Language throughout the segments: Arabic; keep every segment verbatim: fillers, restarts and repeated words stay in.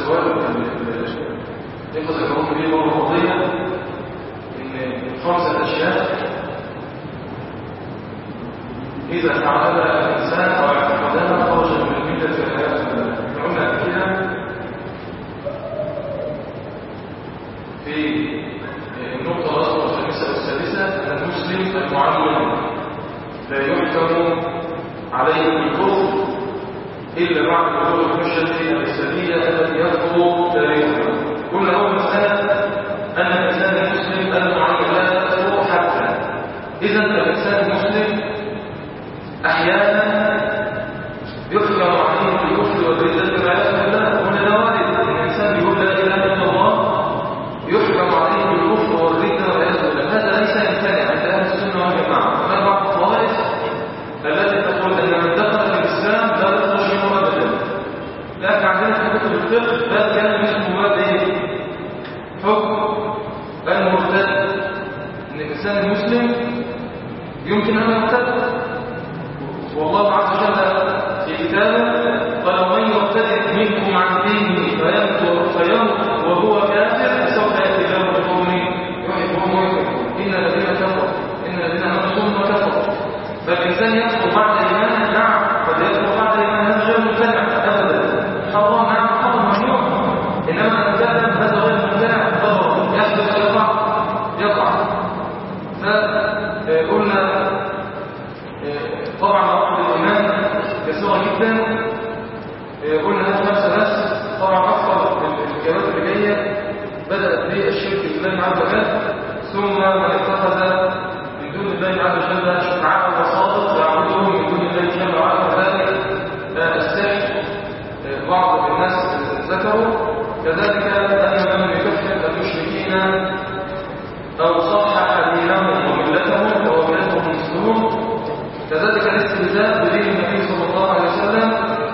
السؤال يقصد الحكم ليه مرة قضية إن خمسة أشياء إذا فعلها الإنسان أو اعتقدها خرج من الملة في الحياة الدنيا. قلنا كده في النقطة الأخرى الخامسة والسادسة أن المسلم المعلم لا يحكم عليه بالكفر إلا بعد بلوغ الحجة الإسلامية التي يكفر تاريخها. قلنا أول مسألة أن الإنسان المسلم المعلم لا يكفر حتى إذا الإنسان المسلم أحيانا يحكم عليه بالكفر والردة والعياذ بالله. هنا لا وارد الإنسان يقول لا إله إلا الله يحكم عليه بالكفر والردة والعياذ بالله. هذا ليس يمتنع عند أهل السنة والجماعة. هناك بعض الطوائف التي تقول أن من دخل في الإسلام لا يخرج منه أبدا. لكن عندنا في كتب الفقه لا كان اسمه باب إيه؟ حكم المرتد. أن الإنسان المسلم يمكن أن يرتد، والله عز وجل في كتابه قال ومن يرتد منكم عن دينه فيمت وهو كافر فسوف يأتي له بقوم يحبهم ويحبهم إن الذين كفروا إن الذين آمنوا ثم كفروا. فالإنسان يكفر بعد إيمانه، نعم، قد يكفر بعد إيمانه غير ممتنع أبدا. حرام، نعم، حرام ممنوع، إنما الكافر هذا غير ممتنع ضرر يحدث يقع يقع. فقلنا طبعا رفض الإيمان كثيرة جدا. قلنا هذه خمسة بس. طبعا أكثر الإجابات اللي جاية بدأت بالشرك بالله عز وجل، ثم من اتخذ من دون الله عز وجل شفعاء وساطط يعبدهم من دون الله جل وعلا، كذلك السحر بعض الناس ذكروا، كذلك أن من يكفر المشركين أو صحح دينهم وملتهم وملتهم المسلمون، كذلك الاستهزاء بدين النبي صلى الله عليه وسلم،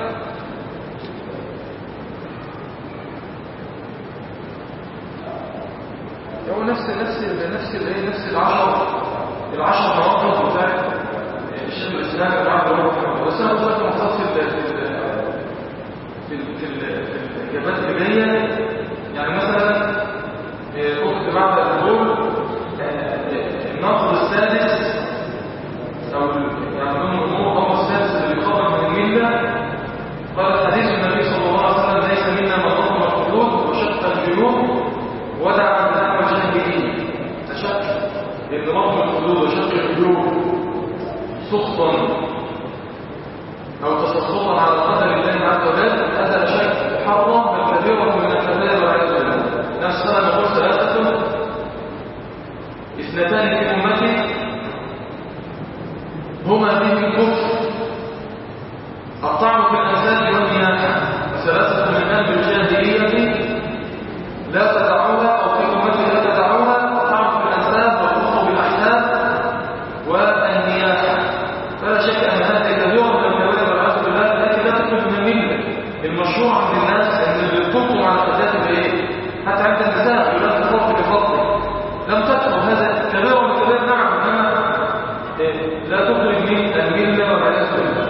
هو نفس نفس نفس الايه نفس العشر العشر مواقف بتاعت الشيخ الاسلام ابن عبد الله محمد. بس انا قلت لكم مختص في في في الاجابات اللي جايه. يعني مثلا قلت بعد الظهور النقد السادس او يعني من الامور السادس اللي بيخرج من المله، قال حديث النبي صلى الله عليه وسلم ليس منا من ضرب الخدود وشق الجيوب ودعا بالدعوه الجاهليه. تشق ان ضرب الخدود وشق الجيوب سخطا او تسخطا على قدر الله عز وجل هذا شك حرام بل كبيره من الكبائر والعياذ بالله. نفس هذا نقول ثلاثه اثنتان في امتي هما بهم الكفر الطعن في الأنساب والنياحة، وثلاثة من أهل الجاهلية لا تدعوها أو في أمتي لا تدعوها: الطعن في الأنساب والكفر بالأحساب والنياحة. فلا شك أن هذه كبيرة من الكبائر والعياذ بالله، لكن لا تخرج من الملة. المشروع عند الناس أن بيطلقوا على فتاة الإيه؟ حتى عند النساء لا تفرق بفضل لم تكفر، هذا كبيرة من الكبائر، نعم، إنما لا تخرج من الملة والعياذ بالله.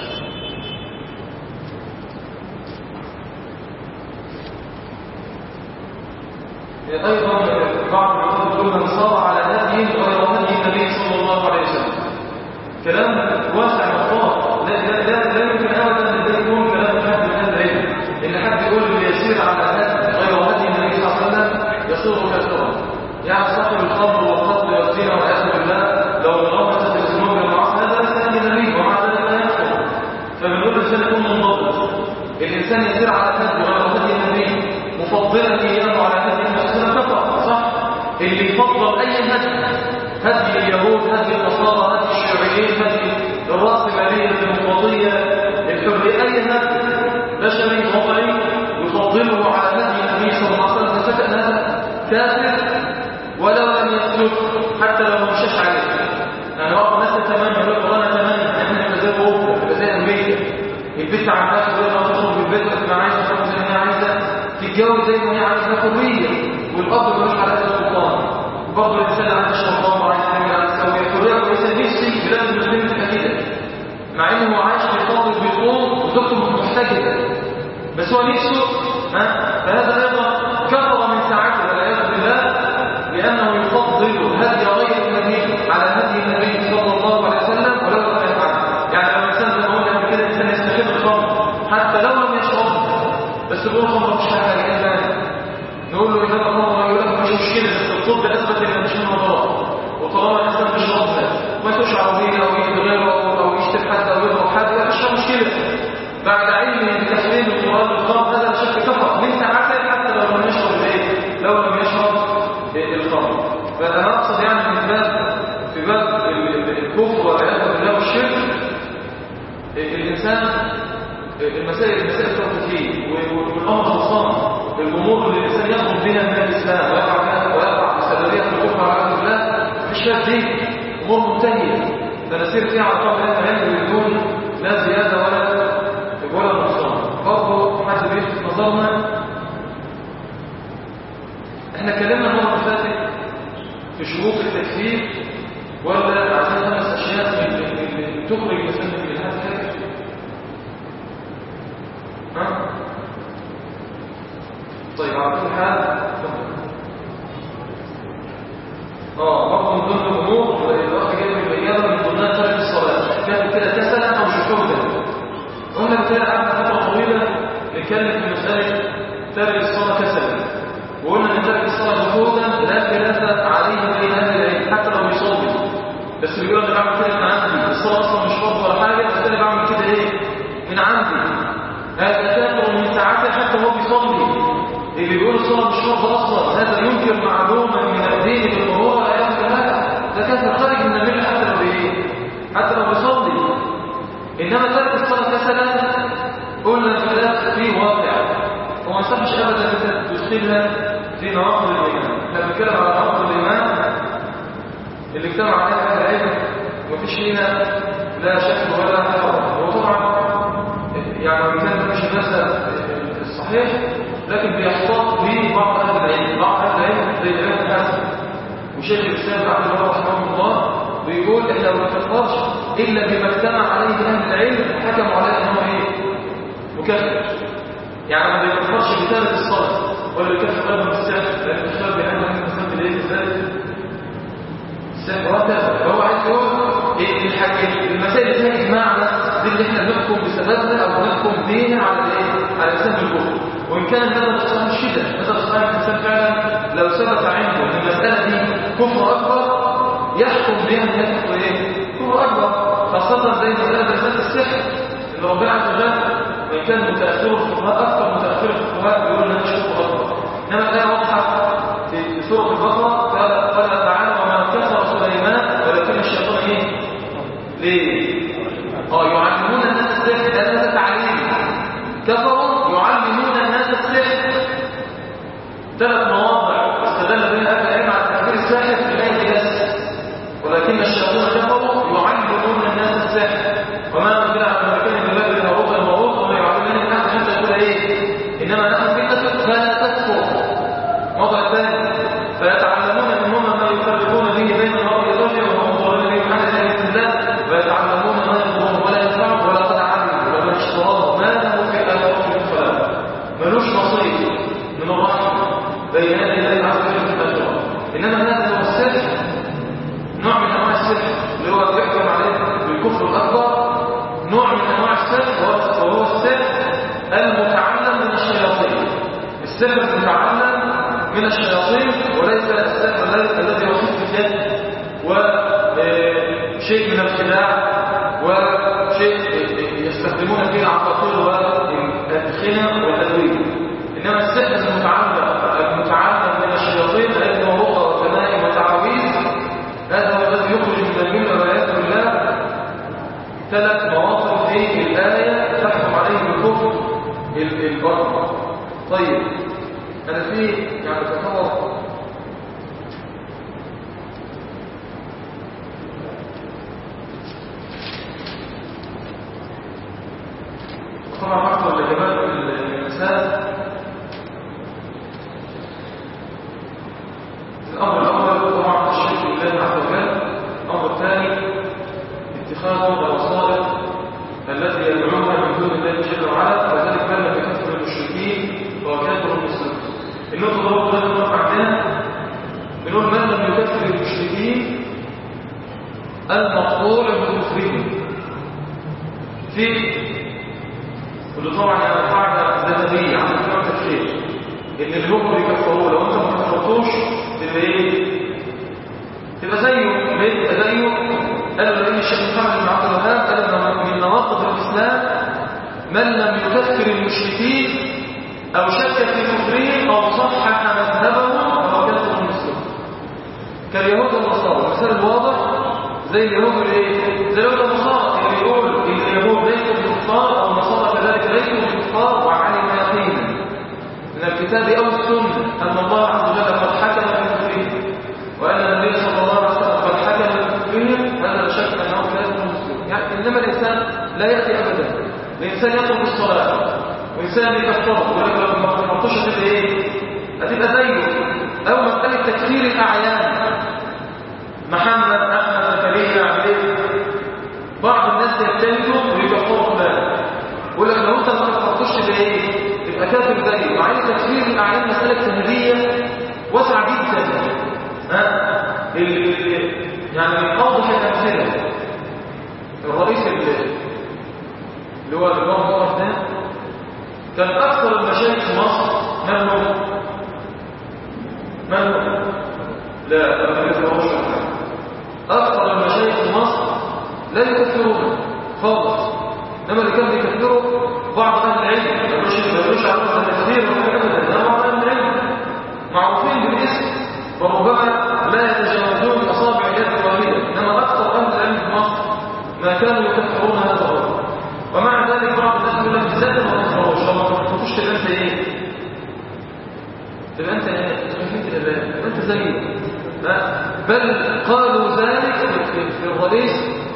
أيضا بعض الكتب من صار على هدي غير هدي النبي صلى الله عليه وسلم. كلام واسع مخطوط، لا لا لا لا يمكن أبدا أن يكون كلام حد من أهل العلم إن حد يقول اللي يسير على هدي غير هدي النبي صلى الله عليه وسلم يصير كافرا. يعني صاحب الخمر والقتل والزنا والعياذ بالله لو نغمس في الذنوب والمعاصي هذا ليس هدي النبي ومع ذلك لا يكفر. فبنقول الإنسان يكون منضبط. الإنسان يسير على هدي غير هدي النبي مفضلا إياه على هدي المسلمين كفر، صح؟ اللي يفضل أي هدي، هدي اليهود، هدي النصارى، هدي الشيوعيين، هدي الرأسمالية الديمقراطية الحرية، أي هدي بشري وطني يفضله على هدي النبي صلى الله عليه وسلم فكأن هذا كافر ولو لم يسلك حتى لو ما مشاش عليه. يعني وقت الناس تتمنى يقول لك انا اتمنى ان احنا نبقى زي اوروبا، نبقى زي امريكا، البنت عندها تقول لها تخرج من البيت وتبقى عايزه تخرج زي ما هي عايزه، تتجوز زي ما هي عايزه، حريه، والاب ملوش على هذا السلطان. برضه الانسان عنده شرطان وعايز يعمل على السويه، حريه كويسه. نفسي بلاد المسلمين تبقى كده، مع انه هو عايش في طابق بيصوم وزوجته محتجبه، بس هو نفسه فهذا أيضا كفر من ساعته والعياذ بالله، لأنه يفضل هدي غير النبي على هدي النبي صلى الله عليه وسلم ولو لم يفعل. يعني لو الإنسان زي ما قلنا قبل كده الإنسان يستحب الخمر حتى لو لم يشرب، بس يقول الخمر مش حاجة إلا نقول له إذا الخمر يقول لك مش مشكلة، بس الطب أثبت إن مش منه ضرر، وطالما الإنسان بيشرب ما يسوش عربية أو يجي غيره أو يشتري حد أو يضرب حد ولا مش مشكلة. بعد علم بتحليل القرآن الخمر هذا بشكل كفر من ساعته حتى لو لم يشرب الايه، لو لم يشرب الخمر. فأنا أقصد يعني من باب في باب الكفر والعياذ بالله والشرك الإنسان المسائل المسائل توقيفية والأمر خصوصا الأمور اللي الإنسان يخرج بها من الإسلام ويقع بها ويقع بسببية الكفر والعياذ بالله مش فيها دين، أمور منتهية فنسير فيها على طول العلم بدون لا زيادة ولا ولا نقصان. برضه حد بيلفت نظرنا، احنا اتكلمنا المره اللي فاتت في شروط التكفير ولا عايزين خمس اشياء من تخرج الانسان من الالحاد الكافر؟ ها؟ طيب على كل حال اه برضه من ضمن الامور الاخ جاي بالبيانه من ضمنها ترك الصلاه كان كده كسلا او شهودا. قلنا كده قعدنا فتره طويله نتكلم في مساله ترك الصلاه كسلا، وقلنا ان ترك الصلاه جهودا لا خلاف عليه بين اهل العلم حتى لو بيصلي، بس بيقول انا بعمل كده من عندي، الصلاه اصلا مش فرض ولا حاجه بس انا بعمل كده ايه من عندي، هذا كافر من ساعته حتى وهو بيصلي. اللي بيقول الصلاه مش فرض اصلا هذا ينكر معلومه من الدين بالضروره لا يمكن هذا، ده كافر خارج من المله حتى لو بايه حتى لو بيصلي. إنما ترك الصلاة كسلا قلنا الخلاف فيه واقع وما يصحش أبدا أن تدخلها في نواقض الإيمان. احنا بنتكلم على نواقض الإيمان اللي اجتمع عليها أهل العلم ومفيش فينا لا شك ولا حرج، وطبعا يعني وإن كان مش المذهب الصحيح لكن بيحتاط به بعض أهل العلم، بعض أهل العلم زي الإمام الحسن وشيخ الإسلام عبد الله رحمه الله بيقول احنا ما نكفرش الا بما اجتمع عليه اهل العلم حكموا عليه انه ايه مكفر. يعني ما بيكفرش بتارك الصلاه ولا بيكفر غيره بالسحر، لان الشرع بيعمل من مسبب الايه ازاي السحر وهكذا. فهو عايز يقول ايه الحاجه المسائل دي اجماع بس دي اللي احنا بنحكم بسببها او بنحكم بيها على الايه على الانسان بالكفر. وان كان هذا الصحيح مش كده، هذا الصحيح الانسان فعلا لو ثبت عنده ان المساله دي كفر اكبر يحكم بها ان هي كفر ايه كفر اكبر، خاصه زي مساله مساله السحر ان ربنا عز وجل وان كان متاثر الفقهاء اكثر متاثر الفقهاء بيقولوا انها مش كفر اكبر. انما الايه واضحه في سوره البقره قال قال تعالى وما كفر سليمان ولكن الشيطان ايه ليه اه يعلمون الناس السحر، لان هذا تعليم كفروا يعلمون الناس السحر. ثلاث مواضع استدل بها اهل العلم على تكفير الساحر في الايه بس، ولكن الشياطين كفروا يعلمون الناس السحر وما انزل على الملكين من باب هاروت وماروت وما يعلمون الناس حتى يقول ايه انما نحن فتنه فلا تكفر. الموضوع الثاني فيتعلمون منهما ما يفرقون به بين المرء وزوجه وهم ضرورين به محل باذن الله ويتعلمون ما يضرهم ولا ينفعهم ولقد علموا ومن اشتراه ما له في الاخره من خلاق، ملوش نصيب من الرحمه بين يدي الله عز وجل في الاخره. انما هذا هو السحر، نوع من انواع السحر اللي هو بيحكم عليه بالكفر الاكبر، نوع من انواع السحر وهو السحر المتعلم من الشياطين. السحر المتعلم من الشياطين وليس السحر الذي هو خفة اليد وشيء من الخداع وشيء يستخدمون فيه العقاقير والادخنه والادويه. انما السحر المتعلم المتعلم من الشياطين الذي هو رقى وتمائم وتعاويذ هذا هو الذي يخرج من المله والعياذ بالله. ثلاث مواطن في الايه تحكم عليه بالكفر البر. طيب انا في يعني تصور طبعا اكثر الاجابات المسائل. الامر الاول طبعا الشرك بالله عز وجل. الامر الثاني اتخاذ الوسائط التي يدعونها من دون الله جل وعلا، وذلك كان بكثره المشركين وكان في واللي طبعا يعني قاعده ذهبيه عن بتوع التفسير ان اللي هم بيكفروه لو انت ما كفرتوش تبقى ايه؟ تبقى زيه ليه؟ تبقى زيه. قالوا لان الشيخ محمد بن عبد الوهاب قال ان من نواقض الاسلام من لم يكفر المشركين او شك في كفرهم او صحح مذهبهم فهو كافر مسلم. كاليهود والنصارى المثال الواضح زي اليهود والايه؟ زي اليهود والنصارى اللي بيقول ان اليهود ليسوا بالكفار او النصارى كذلك ليسوا بالكفار وعلم يقينا من الكتاب او السنه ان الله عز وجل قد حكم بكفرهم وان النبي صلى الله عليه وسلم قد حكم بكفرهم. هذا لا شك انه كافر مسلم. يعني انما الانسان لا ياتي ابدا. الانسان يترك الصلاه وانسان يكفره ولكن لو ما تحطوش هتبقى ايه؟ هتبقى زيه. او مساله تكفير الاعيان محمد احمد زكريا عبيد بعض الناس يجتهدوا ويكفروا فلان يقول لك لو انت ما كفرتوش تبقى ايه؟ تبقى كافر زيه. وعليه تكفير الاعيان مساله تهديه واسعه جدا. ها يعني من اوضح الامثله الرئيس اللي هو الامام مبارك ده كان اكثر المشايخ في مصر من هو؟ من هو؟ لا ما يكفروش اكثر المشايخ في مصر لا يكفرون خالص. انما اللي كان بيكفروا بعض اهل العلم ما يقولوش على التكفير ولا ابدا. ده بعض اهل العلم معروفين بالاسم وربما لا يتجاوزون اصابع يد واحده. انما اكثر اهل العلم في مصر ما كانوا يكفرون هذا الرجل. ومع ذلك بعض الناس يقول لك ازاي ما تكفروش لو ما تكفروش تبقى انت ايه؟ تبقى انت ايه؟ خفيف الاباء انت زيه. بل قالوا ذلك في الرئيس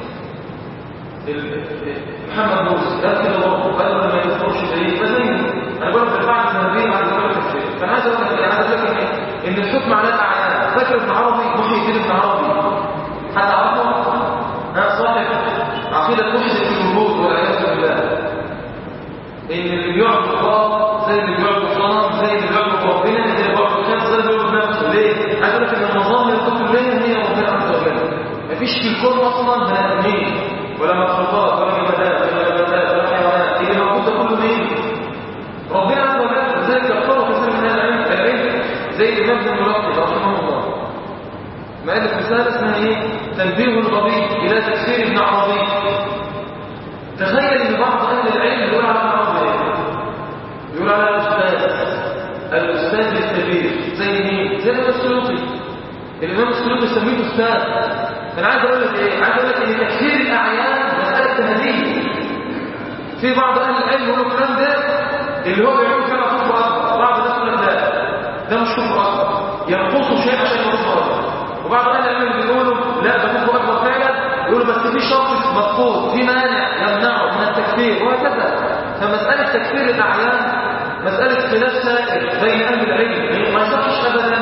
محمد مرسي قال كده برضه قالوا لما يكفروش ايه؟ فزيه. انا بقول لك البعض الذهبيين على ذلك التفسير. فانا عايز اقول لك عايز اقول لك ان الحكم على الاعيان فاكر ابن عربي محي الدين ابن عربي حد عرفه؟ ها صاحب عقيده وحده الوجود والعياذ بالله. ان اللي بيعبد الله زي اللي بيعبد الصنم زي اللي بيعبد ربنا زي اللي بيعبد الخير زي اللي بيعبد نفسه. ليه؟ عايز اقول لك ان النظام الكليه هي ربنا عز وجل. مفيش في الكون اصلا بني ادمين ولا مخلوقات ولا جمادات ولا نباتات ولا حيوانات. اللي موجود ده كله مين؟ ربنا عز وجل. لذلك يختاروا كثير من العلم العلم زي الامام ابن الملقب رحمه الله مؤلف رساله اسمها ايه؟ تنبيه الغبي الى تفسير ابن عربي. تخيل ان بعض اهل العلم يقول على ابن عربي ايه؟ يقول على الاستاذ الاستاذ الكبير زي مين؟ زي الامام السيوطي. الامام السيوطي يسميه استاذ. انا عايز اقول لك ايه؟ عايز اقول لك ان تكفير الاعيان مساله تهديد. في بعض اهل العلم يقولوا الكلام ده اللي هو بيعمل فيها كفر اكبر. بعض الناس يقول لك لا ده مش كفر اكبر ينقصه شيء عشان يكون كفر اكبر. وبعض اهل العلم بيقولوا لا ده كفر اكبر فعلا. يقولوا بس في شرط مفقود في مانع يمنعه من التكفير وهكذا. فمساله تكفير الاعيان مساله خلاف سائر بين اهل العلم. ما يصحش ابدا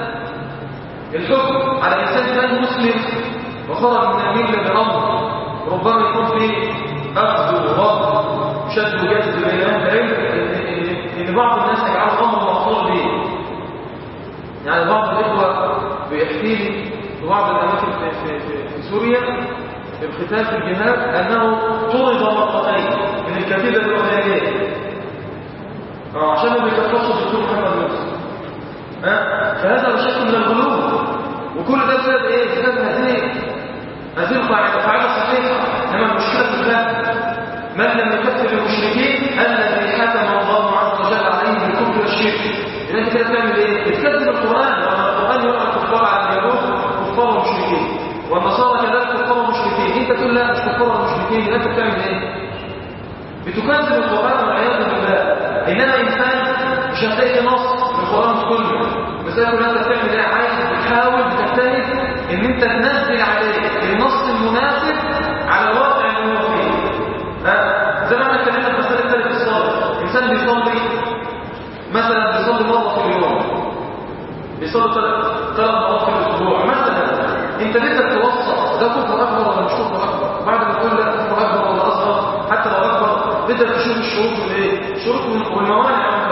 الحكم على انسان كان مسلم وخرج من المله بامر ربما يكون فيه اخذ ورد شد وجذب بين اهل العلم ان بعض الناس يجعلوا امر مقصود به. يعني بعض الاخوه بيحكي لي في بعض الاماكن في, في, في, في سوريا في القتال في الجهاد انه طرد مرتين من الكتيبه الاولانيه عشان ما بيكفرش الدكتور محمد مرسي. فهذا لا شك من الغلو. وكل ده بسبب ايه؟ بسبب هذه هذه القاعده قاعده صحيحه. انما المشكله في الفهم. من لم يكفر المشركين الذي حكم الله عز وجل عليهم بالكفر والشرك. اذا انت كده بتعمل ايه؟ بتكذب القران. لما القران يقرا الكفار على اليهود كفار ومشركين والنصارى كذلك كفار ومشركين. انت تقول لا مش كفار ومشركين. يبقى انت بتعمل ايه؟ بتكذب القران والعياذ بالله. انما انسان مش هتلاقي نص في القران كله. مثلا كل انت بتعمل ايه؟ عايز بتحاول بتجتهد ان انت تنزل عليه النص المناسب على الواقع اللي هو فيه. زي ما احنا اتكلمنا في مساله ثالث الصلاه. انسان بيصلي مثلا بيصلي مره في اليوم بيصلي ثلاث مرات في الاسبوع مثلا. انت بدك توصف ده كفر اكبر ولا مش كفر اكبر؟ بعد ما تقول لا كفر اكبر ولا اصغر حتى لو اكبر بدك تشوف الشروط والايه؟ الشروط والموانع.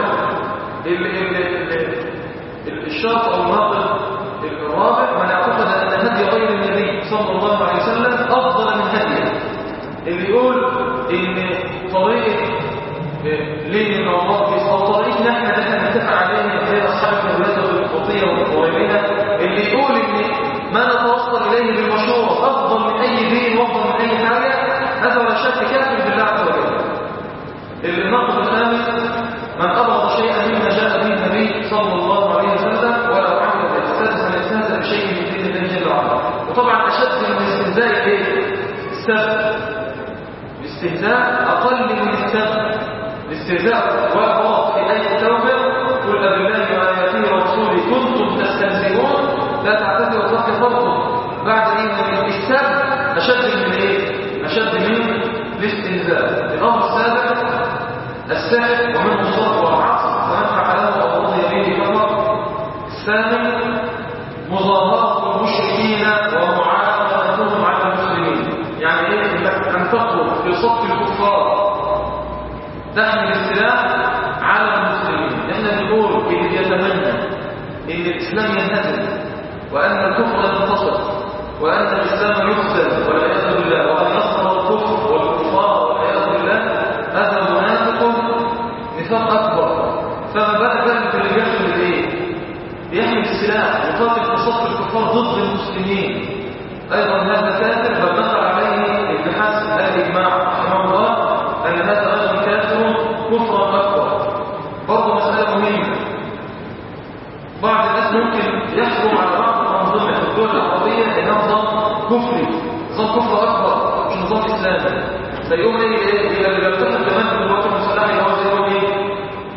الشرط او الناقض الرابع من اعتقد ان هدي غير النبي صلى الله عليه وسلم افضل من هديه اللي يقول ان طريقه لين المواقف او طريقه نحن اللي احنا نتفق عليها زي اصحاب الهويه والقطيه وغيرها، اللي يقول ان ما نتوصل اليه بالمشوره افضل من اي دين وافضل من اي حاجه، هذا ولا شك كافر بالله عز وجل. النقد الخامس: من أبغض شيئا مما جاء به النبي صلى الله عليه وسلم ولو عمل السادس من استهزأ بشيء من دين الله جل وعلا. وطبعا أشد من الاستهزاء ايه؟ السب. الاستهزاء أقل من السب. الاستهزاء وقت في آية التوبة: قل أبالله وآياته ورسوله كنتم تستهزئون لا تعتذروا قد كفرتم بعد إيه؟ السب أشد من ايه؟ أشد من الاستهزاء. الأمر السابع: السحر ومنه الصرف والعصر ومن فعله او رضي به كفر. الثامن: مظاهرة المشركين ومعاونتهم على المسلمين. يعني ايه؟ ان تطلب في صف الكفار تحمل السلاح على المسلمين. احنا نقول اللي يتمنى ان الاسلام ينهزم وان الكفر ينتصر وان الاسلام يخزل والعياذ بالله وان يظهر الكفر والكفار والعياذ بالله، هذا منافق نفاق اكبر. فما بقى ذلك اللي بيحمل ايه؟ يحمل السلاح ويقاتل في صف الكفار ضد المسلمين، ايضا هذا كافر. بل نقل عليه ابن حزم الاجماع رحمه الله ان هذا ايضا كافر كفرا اكبر. برضه مساله مهمه: بعض الناس ممكن يحكم على بعض الانظمه في الدول العربيه انها نظام كفري، نظام كفر اكبر مش نظام اسلامي. فيقوم ايه اللي بيرتكب كمان في الوقت المسلح اللي هو زي ما ايه؟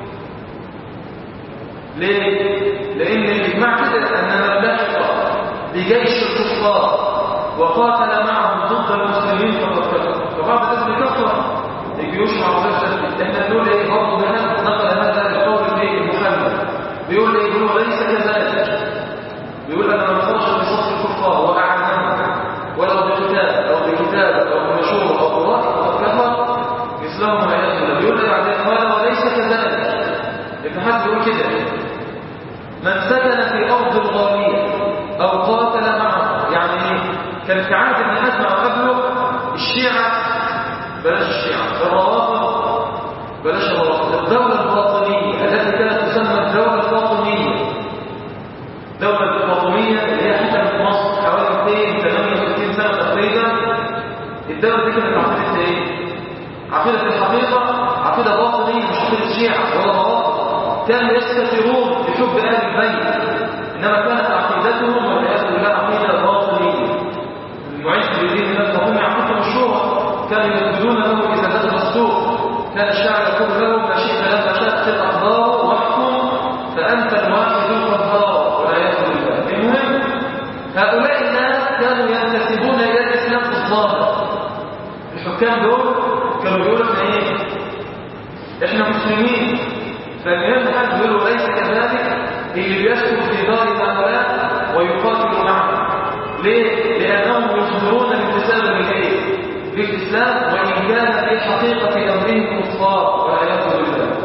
ليه؟ لان الاجماع كده ان من لحق بجيش الكفار وقاتل معهم ضد المسلمين فقد كفر. فبعض الناس بيكفر الجيوش العربيه الشرقيه. احنا بنقول ايه؟ برضه هنا نقل هذا القول الايه؟ المحمد بيقول ايه؟ بيقول ليس كذلك. بيقول انا ما اخرج في صف الكفار واعلمهم ولو بكتاب او بكتاب او بمشوره او قراءه فقد كفر اسلامهم والعياذ بالله. بيقول لك بعدين قال وليس كذلك. ابن حزم بيقول كده: من سكن في ارض الغاليه او قاتل معه. يعني ايه؟ كان في عهد ابن حزم او قبله الشيعه، بلاش الشيعه، الروافض بلاش الروافض، الدوله الفاطميه التي كانت تسمى الدوله الفاطميه. الدوله الفاطميه اللي هي حكمت مصر حوالي مئتين وثمانية وستين سنه تقريبا. الدوله دي كانت عقيدتها ايه؟ عقيده الحقيقه عقيده باطنيه مش عقيده شيعه ولا روافض. كانوا يستثيرون بحب اهل البيت، انما كانت عقيدتهم والعياذ بالله عقيده باطنيه. المعز بدين الله الفاطمي عقيدته مشهوره، كانوا يسجدون له اذا نزل السوق، كان الشاعر يقول له: ما شئت لما شاءت الاقدار واحكم فانت الواحد القهار والعياذ بالله. المهم هؤلاء الناس كانوا ينتسبون الى الاسلام في الظاهر. الحكام دول كانوا بيقولوا احنا ايه؟ احنا مسلمين. فالإمام حد يقول ليس كذلك. اللي بيسكن في دار هؤلاء ويقاتل معهم ليه؟ لأنهم يظهرون الانتساب للإيه؟ للإسلام وإن كان في حقيقة أمرهم كفار والعياذ بالله.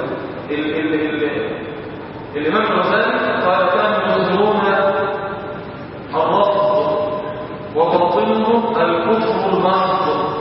الإمام الغزالي قال: كانوا يظهرون الرفض وباطنهم الكفر المحض.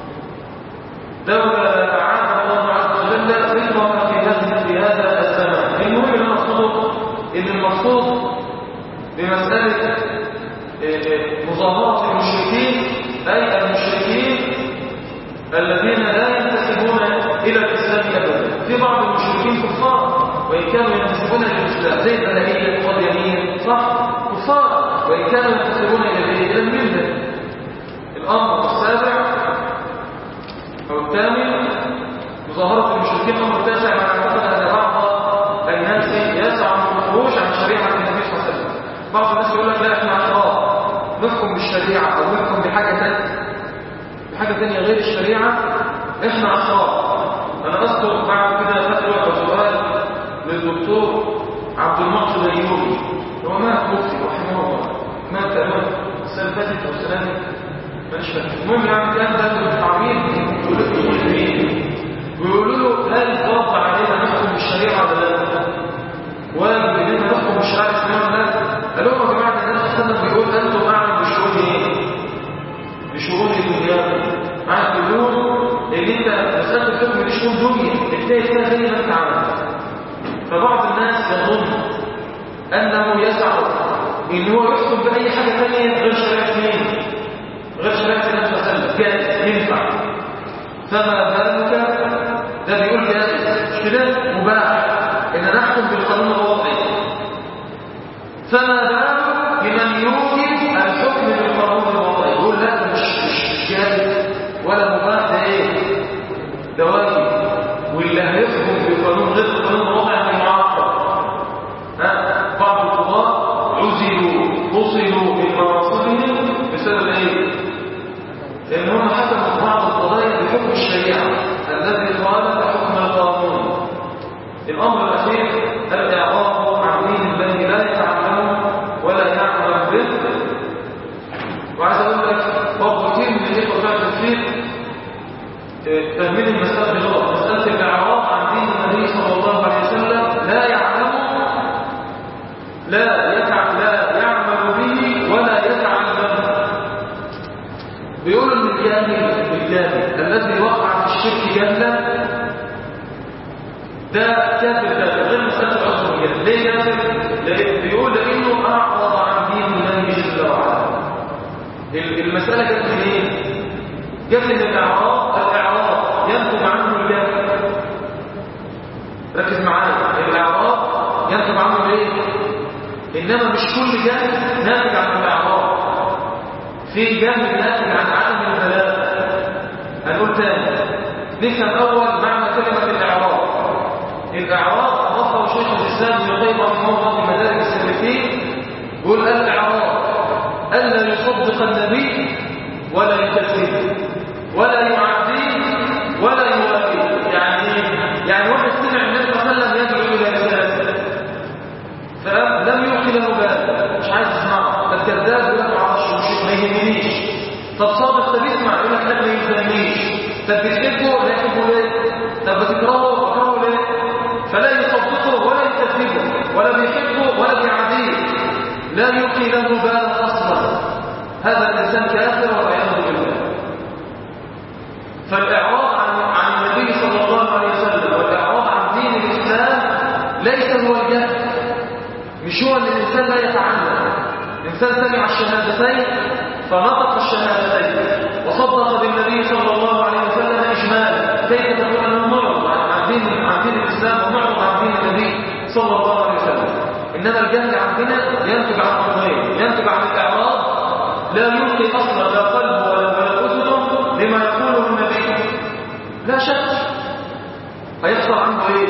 دولة تعالى الله عز وجل ذكرها في هذا في هذا الزمان. المهم المقصود ان المقصود بمسألة مظاهرة المشركين أي المشركين الذين لا ينتسبون إلى الإسلام أبدا. في بعض المشركين كفار وإن كانوا ينتسبون إلى الإسلام، زي البلاهية واليمين، صح؟ كفار وإن كانوا ينتسبون إلى الملة. الأمر السابع أو الثامن: مظاهرة المشركين. الأمر التاسع: ما اعتقد أن بعض الناس يسعى من الخروج عن شريعة النبي صلى الله عليه وسلم. بعض الناس يقول لك: لا، احنا أحرار نحكم بالشريعة أو نحكم بحاجة ثانية بحاجة ثانية غير الشريعة، احنا أحرار. أنا أذكر بعد كده فتوى أو سؤال للدكتور عبد المعطي الأيوبي، هو مات مفتي رحمه الله، مات تقريبا السنة اللي فاتت أو السنة دي مش فاكر. المهم يعني كان ده التعبير بيقولوا له: هل فرض علينا نحكم بالشريعة ولا لا؟ واجب علينا نحكم بالشريعة الإسلامية ولا لا؟ قالوا لهم: يا جماعة الناس السنة بيقول أنتم أعلم بشؤون إيه؟ بشؤون دنياكم عايز تقول ان انت مساله الحكم دي شؤون دنيا ازاي فيها زي ما انت عايز. فبعض الناس يظن انه يسعى ان هو يحكم باي حاجه ثانيه غير شريعه مين؟ غير شريعه النبي صلى الله عليه وسلم. جائز ينفع. فما بالك ده بيقول جائز مش كده مباح ان نحكم بالقانون الوضعي. فما بالك لمن يوجد الحكم بالقانون الوضعي يقول لا مش مش جائز ولا مباح ده ايه؟ ده واجب. واللي هيحكم بالقانون غير القانون الوضعي يعني معاقب. ها بعض القضاة عزلوا فصلوا من مناصبهم بسبب ايه؟ لان هم حكموا بعض القضايا بحكم الشريعه الذي خالف حكم القانون. الامر الاخير الاعراض عن دين الذي لا يتعلم ولا يعمل به. وعايز اقول لك برضه كتير من الاخوه بتوع التفسير فاهمين المساله غلط. مساله الاعراض عن دين النبي صلى الله عليه وسلم لا يعلم لا يتعلم لا يعمل به ولا يتعلم. بيقول ان الجاهل الجاهل الذي وقع في الشرك جهلا ده كافر ده غير مساله العذر بالجهل. ليه كافر؟ بيقول لانه اعرض عن دين الله جل وعلا. المساله جت منين؟ جت من الاعراض. الاعراض ينتج عنه الجهل. ركز معايا. الاعراض ينتج عنه ايه؟ انما مش كل جهل ناتج عن الاعراض. في جهل ناتج عن عدم البلاغه. هنقول تاني نفهم اول معنى كلمه الاعراض. الاعراض نصه شيخ الاسلام ابن القيم رحمه الله في مدارج السالكين يقول الاعراض الا يصدق النبي ولا يكذبه ولا يعديه ولا يوافيه. يعني يعني واحد سمع النبي صلى الله عليه وسلم يدعو الى رسالته فلم يلقي له بال مش عايز يسمعه. الكذاب يقول لك معرفش ما يهمنيش. طب صادق طب يسمع يقول لك لا ما يهمنيش. طب بتحبه لا يحبه ليه؟ طب بتكرهه اكرهه ليه؟ فلا يصدقه ولا يكذبه ولا بيحبه ولا بيعاديه. لا يلقي له بالا اصلا. هذا الانسان كافر والعياذ بالله. فالاعراض عن عن النبي صلى الله عليه وسلم والاعراض عن دين الاسلام ليس هو الجهل. مش هو ان الانسان لا يتعلم. الانسان سمع الشهادتين فنطق الشهادتين وصدق بالنبي صلى الله عليه وسلم اجمالا. كيف تقول انه معرض عن دين عن دين الاسلام ومعرض عن دين النبي صلى الله عليه وسلم؟ انما الجهل عندنا ينتج عن امرين. ينتج عن الاعراض لا يلقي اصلا لا قلبه ولا اذنه لما يقوله النبي لا شك هيحصل عنه ايه؟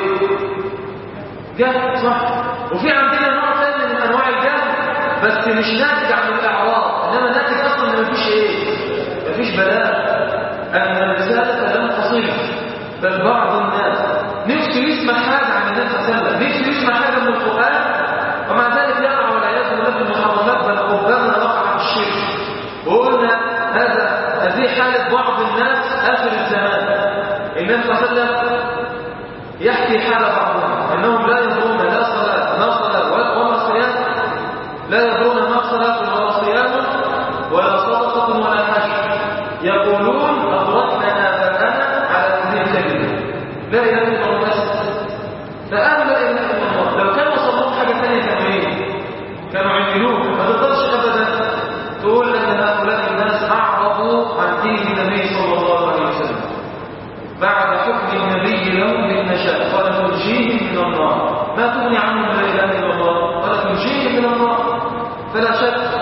جهل صح. وفي عندنا نوع ثاني من انواع الجهل بس مش ناتج عن الاعراض انما ناتج اصلا ان مفيش ايه؟ مفيش بلاغ. ان الرساله لم تصل. بل بعض الناس نفسه يسمع حاجه عن النبي صلى الله عليه وسلم نفسه يسمع حاجه من القران ومع ذلك يقع والعياذ بالله في المحرمات بل ربما وقع في الشرك. وقلنا هذا هذه حاله بعض الناس اخر الزمان. النبي صلى الله عليه وسلم يحكي حال بعضهم انهم لا يدرون لا صلاه لا صلاه ولا صيام. لا يدرون ما صلاه ولا صيام ولا صدقه ولا حج. يقولون ادركنا اباءنا على هذه الكلمه لا اله الا الله. فقالوا لا اله الا الله. لو كانوا صلوا حاجه ثانيه كانوا ايه؟ كانوا عملوه. ما تقدرش ابدا تقول ان هؤلاء الناس اعرضوا عن دين النبي صلى الله عليه وسلم بعد حكم النبي لهم بالنشاء قال تنجيهم من النار. ما تغني عنهم لا اله الا الله قال تنجيهم من النار. فلا شك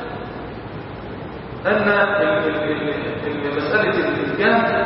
ان مساله الجهل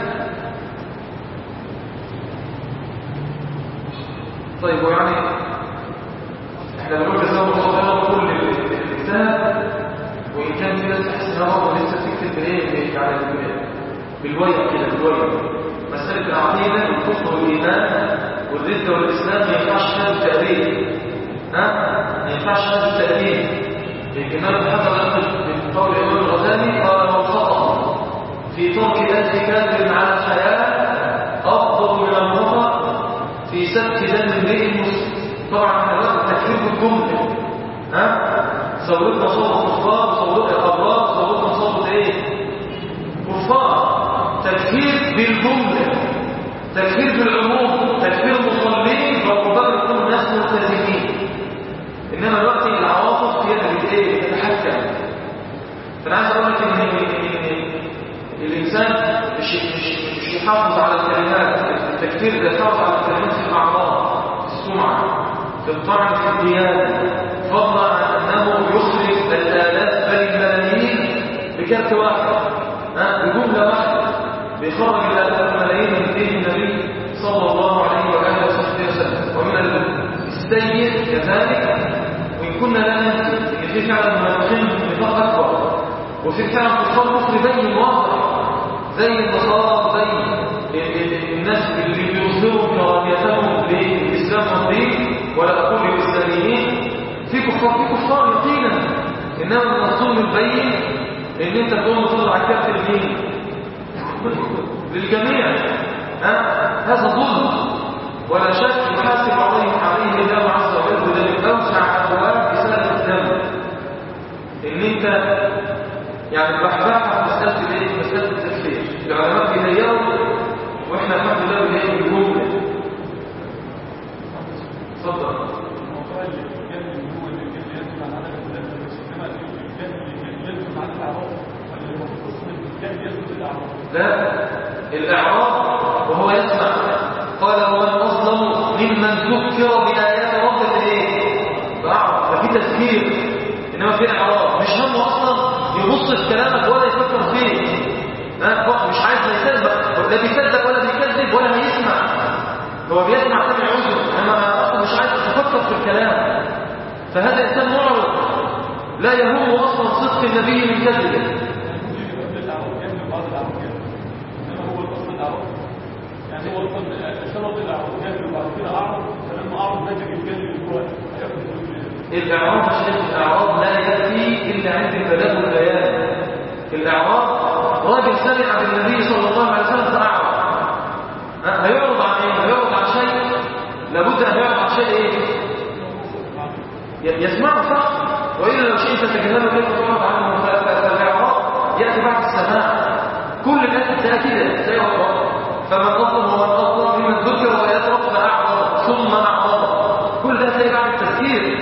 طيب ويعني احنا بنقول جزاهم الله خيرا كل الاجتهاد وان كان في ناس تحسنها برضه لسه تكتب بايه على بالويق كده بالويق. مسألة العقيدة والكفر والإيمان والردة والإسلام ما ينفعش هذا التأديب. ها؟ ما ينفعش هذا التأديب. الإمام الحسن يقول من قول الإمام الغزالي قال من خطأ في ترك أجل كافر على الحياة أفضل من الخطأ في سفك دم امرئ مسلم. طبعا هذا التكفير بالجملة. ها؟ صورتنا صورة كفار وصورتنا أبرار وصورتنا صورة إيه؟ كفار. بالجملة، تكفير بالعموم، تكفير المصلين وربما يكون الناس ملتزمين. انما الوقت العواطف هي اللي ايه تتحكم. فانا عايز اقول لك ان الانسان مش مش مش يحافظ على الكلمات، التكفير ده يحافظ على الكلمات في الاعراض، في السمعه، في الطعن في الديانه، فضلا عن انه يخرج الالاف بل الملايين بكارت واحد، ها بجمله واحده بيخرج الالاف الملايين من دين النبي صلى الله عليه واله وصحبه وسلم. ومن السيء كذلك، وان كنا لا ننسى ان في فعلا منافقين نفاق اكبر، وفي فعلا كفار كفر بين واضح زي النصارى، زي الناس اللي بيظهروا كراهيتهم للاسلام والدين، ولا اقول للاسلاميين، في كفار في كفار يقينا. انما من الظلم البين ان انت تقوم تطلع كارت الدين للجميع، ها هذا ظلم ولا شك يحاسب عليه عليه الله عز وجل. وذلك اوسع ابواب اساءة الدم ان انت يعني بحبحها في مساله الايه؟ مساله التكفير. العلماء بيهيئوا واحنا الحمد لله بنهيئ الجمله. اتفضل. لا، الاعراض وهو يسمع. قال ومن اظلم ممن ذكر بايات ربه الايه؟ فاعرض. ففي تذكير انما في اعراض، مش همه اصلا يبص في كلامك ولا يفكر فيه، ها مش عايز يصدق، لا بيصدق ولا بيكذب ولا هيسمع، هو بيسمع سمع عذر، انما اصلا مش عايز يفكر في الكلام. فهذا انسان معرض لا يهمه اصلا صدق النبي من كذبه. يعني هو شرط الاعراض وبعد كده اعرض، فلما اعرض نتج الكلمه الكويس الاعراض مش الاعراض لا ياتي الا عند البلاغ والبيان. الاعراض راجل سمع بالنبي صلى الله عليه وسلم فاعرض، هيعرض عن ايه؟ هيعرض عن شيء لابد ان يعرض عن شيء ايه؟ يسمعه صح، والا لو شيء تتجاهله كيف تعرض عنه؟ فالاعراض ياتي بعد السماع. كل الناس تاتي كده زي الله. فمن أظلم ومن أظلم ممن ذكر ويترك فأعرض ثم أعرض. كل ده زي بعد التذكير.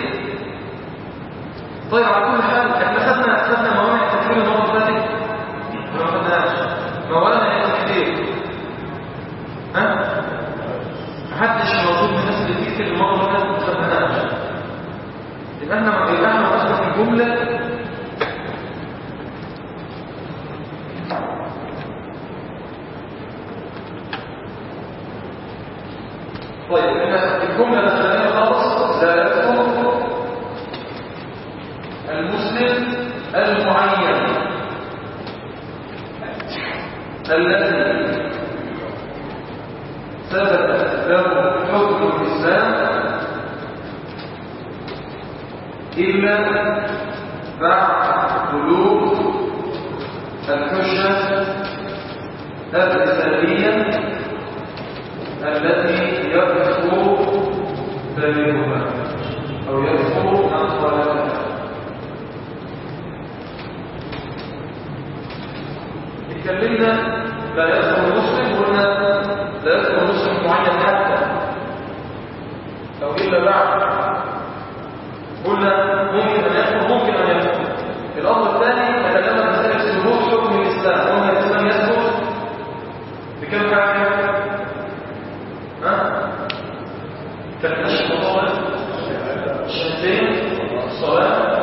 طيب على كل حال احنا خدنا خدنا موانع التكفير المرة اللي فاتت؟ ما خدناش موانع التكفير. ها؟ محدش موجود من الناس اللي بتكفر المرة اللي فاتت ما خدناش. يبقى احنا يبقى احنا وصلنا في الجملة طيب الجملة الثانية خالص لا يكون المسلم المعين الذي ثبت له حكم الإسلام إلا بعد بلوغ الحجة الرسالية التي يكفر بالغها أو يكفر أطفالها. اتكلمنا لا يذكر المسلم، قلنا لا يذكر المسلم معين حتى أو إلا بعد، قلنا ممكن أن يكفر ممكن أن يكفر. الأمر الثاني نتكلم مسألة ثبوت حكم الإسلام. قلنا الإسلام يثبت بكم حاجة؟ ها؟ كالنشر والصلاة، الشهادتين، الصلاة،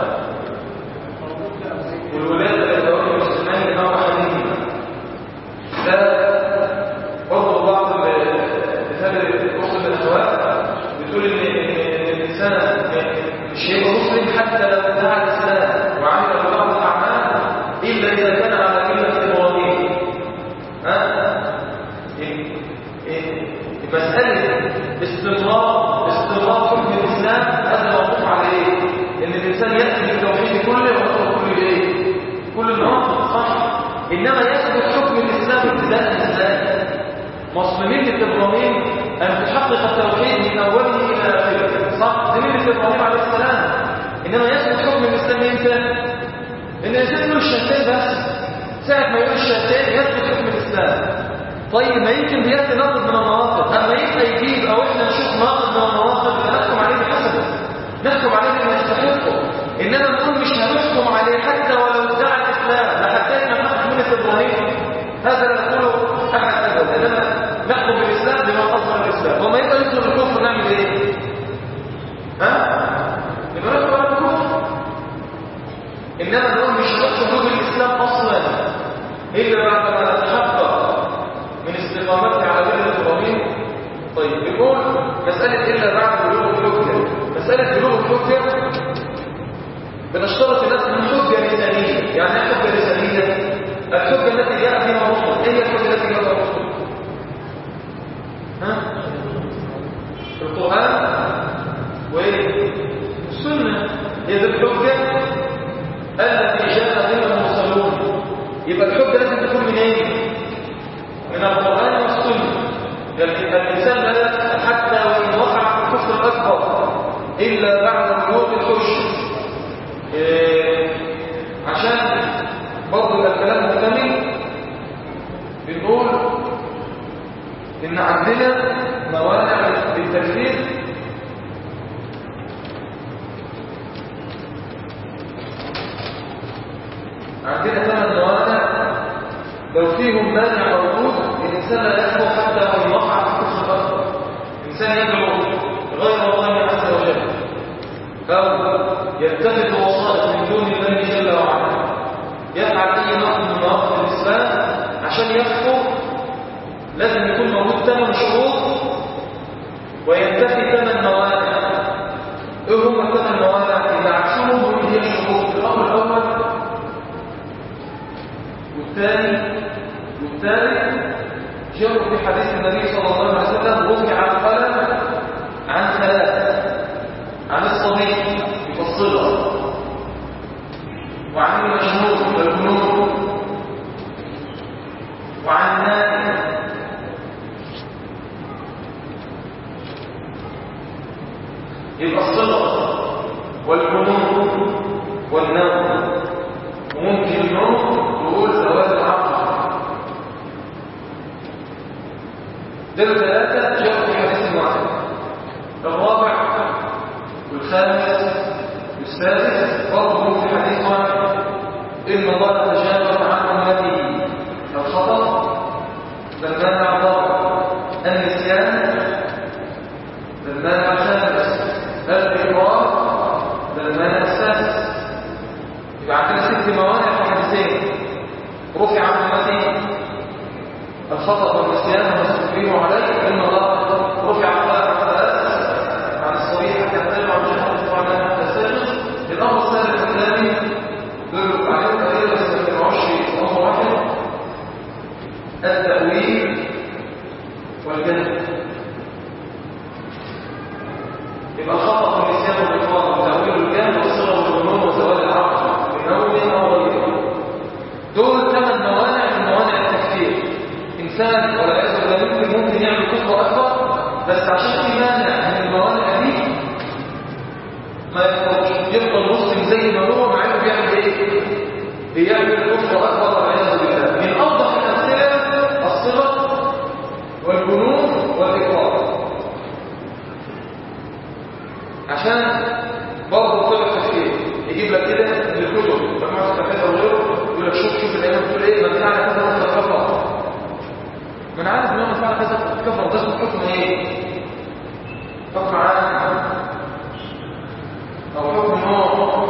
والولادة للزواج المسلمين أو أحدهما. ده برضه بعض مثال الأخت الأخوات بتقول إن الإنسان مش هيبقى مسلم حتى لو ادعى الإسلام وعمل بعض الأعمال إلا إذا كان على ملة إبراهيم. ها؟ مسألة استمرار استمرار حكم الإسلام هذا موقوف على إيه؟ إن الإنسان يأتي بالتوحيد كله ويطلب كل إيه؟ كل النهار صح. إنما يثبت حكم الإسلام ابتداء إزاي؟ مصممين إبراهيم أن تحقق التوحيد من أوله إلى آخره صح؟ دي ملة إبراهيم عليه السلام. إنما يثبت حكم الإسلام إمتى؟ إن الإنسان يقول الشهادتين بس. ساعة ما يقول الشهادتين يثبت حكم الإسلام. طيب ما يمكن بيأتي ناقض من النواقض، أما يبقى يجيب أو إحنا نشوف ناقض من النواقض فنحكم عليه بحسبه، نحكم عليه بما يستحقه. إنما نقول مش هنحكم عليه حتى ولو ادعى الإسلام لحدينا نحكم من إبراهيم، هذا لا يقوله أحد أبدا. إنما نحكم بالإسلام بما أظهر الإسلام، وما يبقى يظهر الكفر نعمل إيه؟ ها؟ يبقى نحكم على الكفر. إنما نقول مش هنحكم بالإسلام أصلا إلا بعد ما نتحقق من استقامته على دين إبراهيم. طيب بنقول مسألة إلا بعد بلوغ الحجة، مسألة بلوغ الحجة بنشترط لازم حجة لسانية. يعني ايه حجة لسانية؟ الحجة التي جاء فيها الرسل. ايه هي الحجة التي جاء فيها الرسل؟ ها؟ القرآن وايه؟ السنة. هي دي الحجة التي جاء بها المرسلون. يبقى الحجة لازم تكون من ايه؟ من القرآن والسنة. الإنسان لا حتى وإن وقع في الكفر الأكبر إلا بعد بلوغ الحجة. إيه عشان برضه الكلام مكتمل بنقول إن عندنا موانع للتكفير عندنا ثمان موانع لو فيهم مانع موجود الإنسان لا يكفر حتى وإن وقع في الكفر الأكبر. الإنسان يدعو غير الله عز وجل أو يتخذ وسائط من دون الله جل وعلا، يفعل أي نقض من نواقض الإسلام عشان يكفر لازم يكون موجود ثمان شروط وينتفي ثمان موانع. إيه هم الثمان موانع؟ إذا عكسهم وإيه هي الشروط؟ الأمر الأول والثاني والثالث جاءوا في حديث النبي صلى الله عليه وسلم رفع القلم عن ثلاث: عن الصبي والصغر، وعن المجنون والجنون، وعن النائم. يبقى الصغر والجنون والنوم، وممكن النوم نقول زوال العقل. دول ثلاثة جاءوا في حديث واحد. الرابع والخامس والسادس برضه في حديث واحد: إن الله تجاوز عن أمتي الخطأ بالمانع الرابع، النسيان بالمانع الخامس، الإقرار بالمانع السادس. يبقى عندنا ست موانع في حديثين: رفع عن أمتي الخطأ والنسيان وما استكبروا عليه، إن الله رفع القلم عن الصريح حتى يطلع وجهه وعلى التسلل. الأمر الثالث والثاني دول عليهم قليلا بس ما يتبعوش أمر واحد: التأويل والجهل. يبقى الخطأ والنسيان والإقرار والتأويل والجهل والصغر والجنون وزوال العقل بنوم أو غيره. دول ثمان موانع من موانع التكفير. إنسان ولا يعز ولا ممكن ممكن يعمل كفر أكبر، بس عشان في مانع من الموانع دي ما يخرجش، يفضل مسلم زي ما هو مع انه بيعمل ايه؟ بيعمل كفر أكبر والعياذ بالله. من أوضح الأمثلة الصغر والجنون والإقرار. عشان برضه طلع التفكير يجيب لك كده من الكتب مجموعة التفكير وغيره، يقول لك شوف شوف الأيام بتقول ايه، من فعل كذا مثل كفر. من عارف ان من فعل كذا كفر، ده اسمه حكم ايه؟ حكم عام او حكم نوع.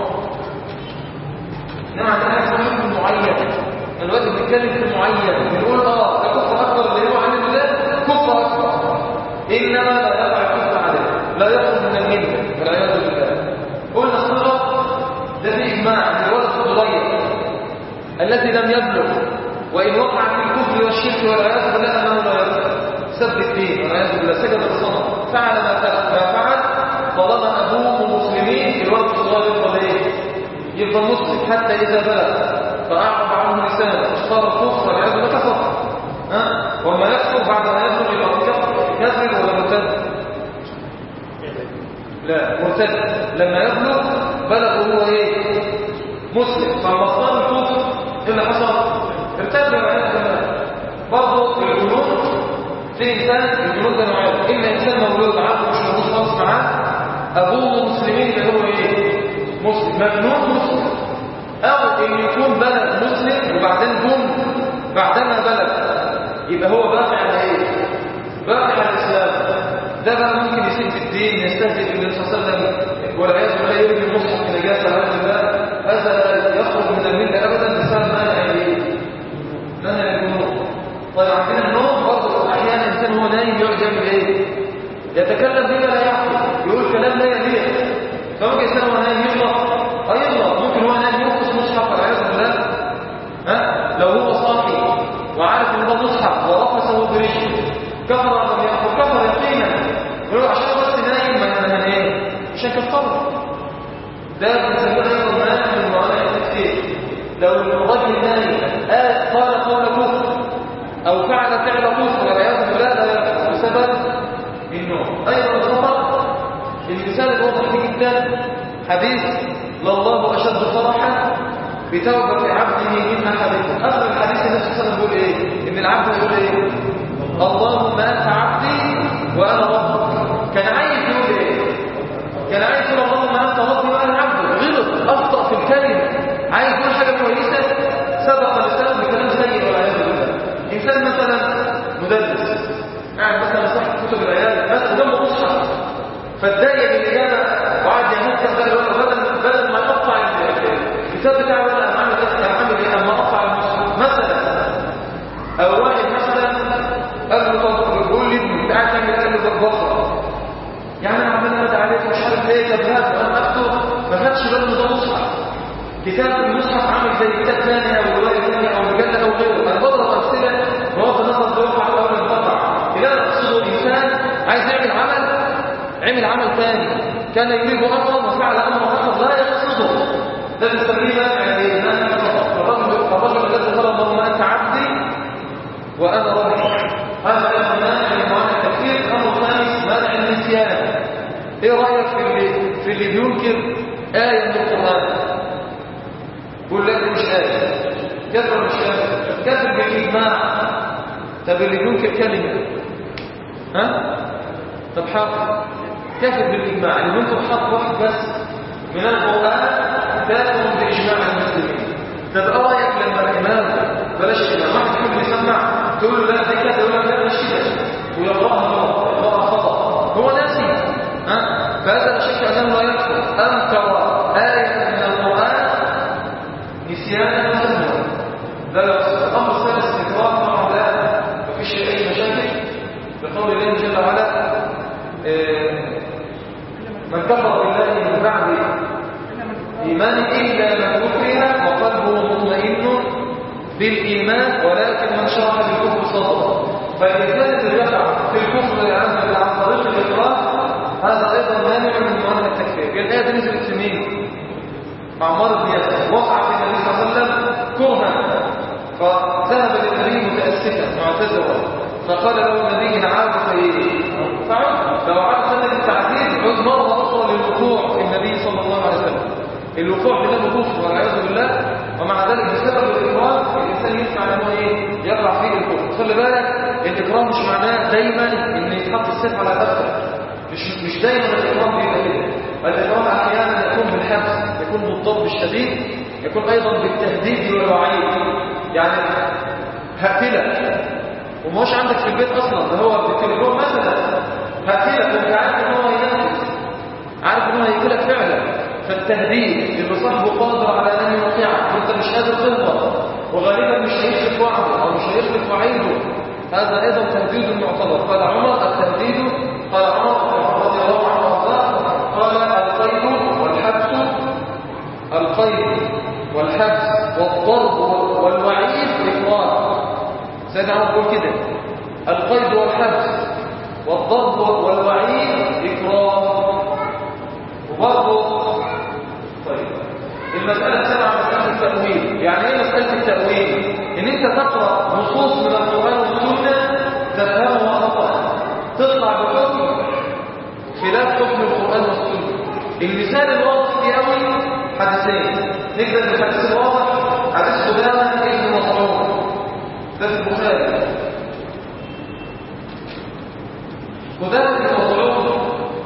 انما عندنا حاجه اسمها حكم معين. دلوقتي بنتكلم في معين، بنقول اه ده كفر اكبر اللي هو عامل ده كفر اكبر، انما لا يقع الكفر عليه، لا يخرج من المله والعياذ بالله. قلنا الصغر ده في اجماع ان الولد الصغير الذي لم يبلغ وإن وقع في الكفر والشرك والعياذ بالله أنه لا يكفر، سب الدين والعياذ بالله، سجد الصنم، فعل ما فعل، طالما أبوه مسلمين الولد الصغير يفضل إيه؟ يفضل مسلم حتى إذا بلغ فأعرض عنه لسانه صار الكفر والعياذ بالله كفر. ها؟ وما يكفر بعد ما يبلغ يبقى كافر ولا مرتد؟ لا مرتد. لما يبلغ بلغ هو إيه؟ مسلم، فالمصدر الكفر إيه اللي حصل؟ ارتد والعياذ بالله. برضه الجنون في إنسان الجنود ده نوعين، إما إنسان مولود عقله مش موجود خالص معاه، أبوه مسلمين اللي هو إيه؟ مسلم، مجنون مسلم، أو إن يكون بلد مسلم وبعدين جن بعدما بلد، يبقى هو باقي على إيه؟ باقي على الإسلام. ده بقى ممكن يسيب في الدين، يستهزئ بالنبي صلى الله عليه وسلم، والعياذ بالله يرمي المصحف في نجاسة والعياذ بالله، هذا لا يخرج من الملة أبدا بسبب مانع إيه؟ مانع الجنون. طيب عندنا النوم برضه، أحيانا الإنسان هو نايم يقعد يعمل إيه؟ يتكلم بما لا يعقل، يقول كلام لا يليق. فممكن الإنسان هو نايم يغلط، أه يغلط، ممكن هو نايم ينقص مصحف والعياذ بالله. ها؟ لو هو صاحي وعارف إن ده مصحف ورقصه برجله كفر ولا لم يكفر؟ كفر يقينا. ولو عشان بس نايم ما ايه؟ عشان كفر. ده بنسميه ايضا مانع من موانع التكفير. لو الرجل نايم آه قال قول كفر او فعل فعل كفر والعياذ بالله لا يكفر بسبب النوم. ايضا الخطر المثال الواضح فيه جدا حديث لله اشد فرحا بتوبه عبده من احدكم. اخر الحديث النبي صلى الله عليه وسلم بيقول ايه؟ ان العبد يقول ايه؟ اللهم انت عبدي وانا ربك. كان عايز يقول ايه؟ كان عايز يقول اللهم انت ربي وانا عبدك، غلط، اخطا في الكلمه، عايز يقول حاجه كويسه سبق لسانه بكلام سيء والعياذ بالله. انسان مثلا مدرس قاعد مثلا صاحب كتب العيال مثلا جنبه مصحف، فاتضايق بالاجابه وقعد يهكر ده بدل بدل ما يقطع الكتاب بتاعه ولا اعمل ايه؟ اما اقطع المصحف مثلا. او واحد مثلا قال له طب بيقول لي انت قاعد تعمل ايه؟ قال له بتبطل. يعني انا عمال ارد عليك مش عارف ليه، طب هات انا اكتب ما خدش باله ده مصحف. كتاب المصحف عامل زي كتاب ثاني او روايه ثانيه او مجله او غيره. انا بضرب امثله بغض النظر ده وقع او لم يقع. اذا انا اقصده انسان عايز يعمل عمل، عمل عمل ثاني كان يريد امرا وفعل امرا اخر لا يقصده، ده بنسميه يعني الرجل الرجل الذي قال اللهم انت عبدي وانا ربك. هذا ايضا مانع من موانع التكفير. الامر الخامس مانع النسيان. ايه رايك في اللي في اللي بينكر ايه من القران؟ يقول لا مش ايه، كذب مش ايه، كذب بالاجماع. طب اللي بينكر كلمه ها؟ طب حق كذب بالاجماع، اللي بينكر حق واحد بس من القران كافر باجماع المسلمين. طب ايه رايك لما الامام بلاش الامام واحد يحب يسمع تقول له لا دي كده، يقول لك لا مش كده ويقراها غلط يقراها خطا، هو ناسي ها؟ فهذا لا شك انه لا يكفر. انكر ايه من القران نسيانا وسهوا لا يقصد. الامر الثالث استكرار طبعا لا مفيش اي مشاكل بقول الله جل وعلا إيه من كفر بالله من بعد ايمان الا من كفر وقلبه مطمئن بالايمان ولكن من شرح بالكفر صدره. فالانسان الذي يقع في الكفر عن عن طريق الاقرار هذا ايضا مانع من موانع التكفير. الايه دي نزلت في مين؟ عمار بن ياسر وقع في النبي صلى الله عليه وسلم كرها، فذهب للنبي متاسفا معتذرا، فقال له النبي نعاودك ايه؟ فعد. لو عاد سنه التعذيب عد مره اخرى للوقوع في النبي صلى الله عليه وسلم. الوقوع في ذنب كفر والعياذ بالله، ومع ذلك بسبب الاكراه الانسان يسمع انه ايه؟ يقع فيه الكفر. خلي بالك الاكراه مش معناه دايما ان يتحط السيف على نفسك، مش مش دايما الاكراه بيبقى كده. الاكراه احيانا يكون بالحبس، يكون بالضرب الشديد، يكون ايضا بالتهديد والوعيد. يعني هقتلك وماش عندك في البيت اصلا، ده هو بالتليفون مثلا هقتلك وانت عارف ان هو هينفذ، عارف ان هو هيقتلك فعلا. فالتهديد اللي صاحبه قادر على ان يوقعك وانت مش قادر تهرب وغالبا مش هيخلف وعده او مش هيخلف وعيده، هذا ايضا تهديد معتبر. قال عمر التهديد، قال عمر رضي الله عنه وارضاه، قال القيد والحبس، القيد والحبس والضرب والوعيد اكراه. سيدنا عمر يقول كده القيد والحبس والضرب والوعيد اكراه. وبرضه طيب المسألة السابعة مسألة التأويل. يعني ايه مسألة التأويل؟ ان انت تقرأ نصوص من القرآن والسنة تفهمها خطأ، تطلع بحكم خلاف حكم القرآن والسنة. المثال الواضح في قوي حديثين، نبدأ بالحديث الواضح. حديث قدامى ابن مسعود ده في البخاري، خدام بن مسعود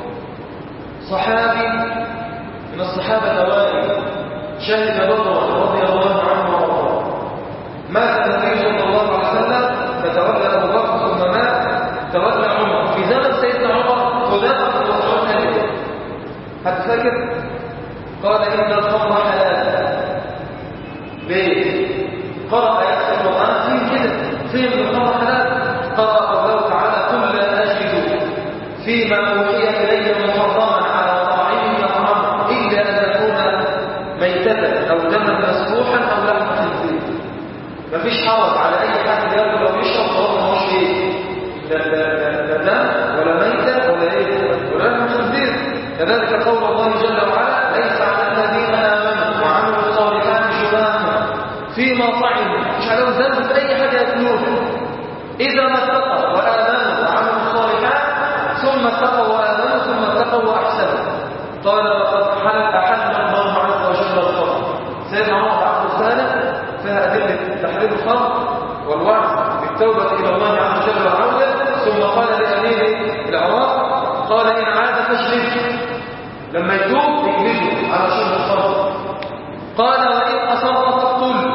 صحابي من الصحابة الأوائل شهد بدرا رضي الله عنه وارضاه. مات النبي صلى الله عليه وسلم فتولى أبو بكر ثم مات تولى عمر. في زمن سيدنا عمر خدام بن مسعود قال ايه؟ حد فاكر؟ قال إن الخمر حلال. ليه؟ قرأ آيات القرآن فين كده؟ فين الخمر حلال؟ قرأ الله تعالى قل لا أجد فيما أوحي إلي محرما على طاعم يطعم إلا أن يكون ميتة أو دما مسفوحا أو لحم خنزير. مفيش حرج على أي حد ياكل أو يشرب طالما ما هوش إيه؟ لا لا دم ولا ميتة ولا إيه؟ ولا لحم خنزير. كذلك قول الله جل وعلا ليس على الذين آمنوا وعملوا الصالحات جناح فيما طعموا، مش عليهم ذنب في أي حاجة يأكلوها إذا ما اتقوا وآمنوا وعملوا الصالحات ثم اتقوا وآمنوا ثم اتقوا وأحسنوا. قال وقد أحل الله عز وجل الخمر. سيدنا عمر عبد الثالث فيها أدلة تحريم الخمر والوعد بالتوبة إلى الله عز وجل والعودة. ثم قال لأمير العراق قال إن عاد فاشرب، لما يتوب يجلده على شرب الخمر. قال وإن أصر فاقتل.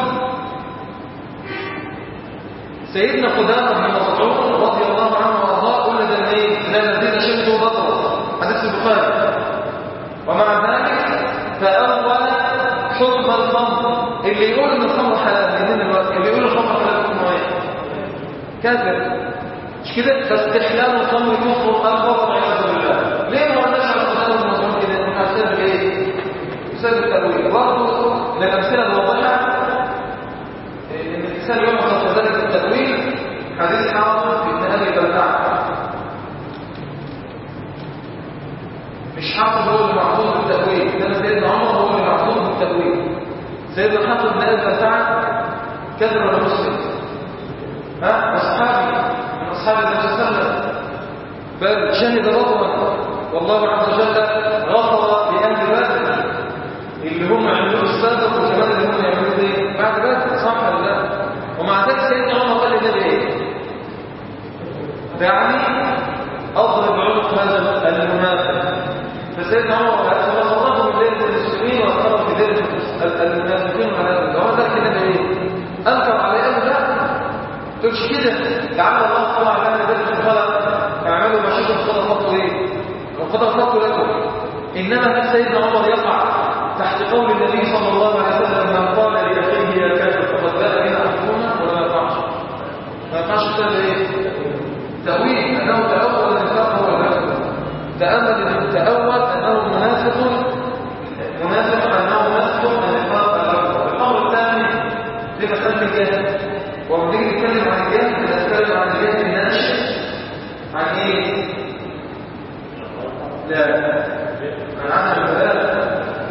سيدنا قدامة بن مسعود رضي الله عنه وارضاه قلنا ده ايه؟ ده الذين شهدوا بدرا، حديث البخاري. ومع ذلك فأول حكم الخمر، اللي يقول ان الخمر حلال منين الوقت؟ اللي يقول الخمر حلال يكون ايه؟ كافر. مش كده؟ فاستحلال الخمر كفر اكبر والعياذ بالله. ليه ما قلناش على قدامة بن مسعود كده؟ انه بسبب ايه؟ بسبب التأويل. برضه من الأمثلة الواضحة ان الانسان يعرف كذلك التأويل حديث حاطب بن أبي بلتعة. مش حاطب هو اللي معصوم بالتأويل، انما سيدنا عمر هو اللي معصوم بالتأويل. سيدنا حاطب بن أبي بلتعة كذب ولا مسلم؟ ها؟ أصحابي من أصحاب النبي صلى الله عليه وسلم، بل شهد بدرا والله عز وجل غفر لأهل بدر اللي هم يعملوا السابق وكمان اللي هم يعملوا ايه بعد بدر، صح ولا لا؟ ومع ذلك سيدنا عمر قال للنبي ايه؟ دعني اضرب عنق هذا المنافق. فسيدنا عمر قال خرجوا من ديره المسلمين وخرجوا في ديره المنافقين وهذا هو ذلك النبي ايه؟ انكر عليه قال لا تقولش كده، لعل الله طبعا على ذلك الخلق اعملوا ما شئتم قد غفرت ايه؟ وقد غفرت لكم. انما هل سيدنا عمر يقع تحت قول النبي صلى الله عليه وسلم من قال لأخيه يا كافر فقد باء بنا حكومة ولا ما يقعش؟ ما يقعش كده ايه؟ تأويل أنه تأول النفاق هو الكافر. تأمل تأول أنه منافق منافق أنه منافق النفاق الأكبر. الأمر الثاني في مسألة الجهل، وبنيجي نتكلم عن الجهل بنتكلم عن الجهل الناشئ عن ايه؟ لا عن عدم البلاغة.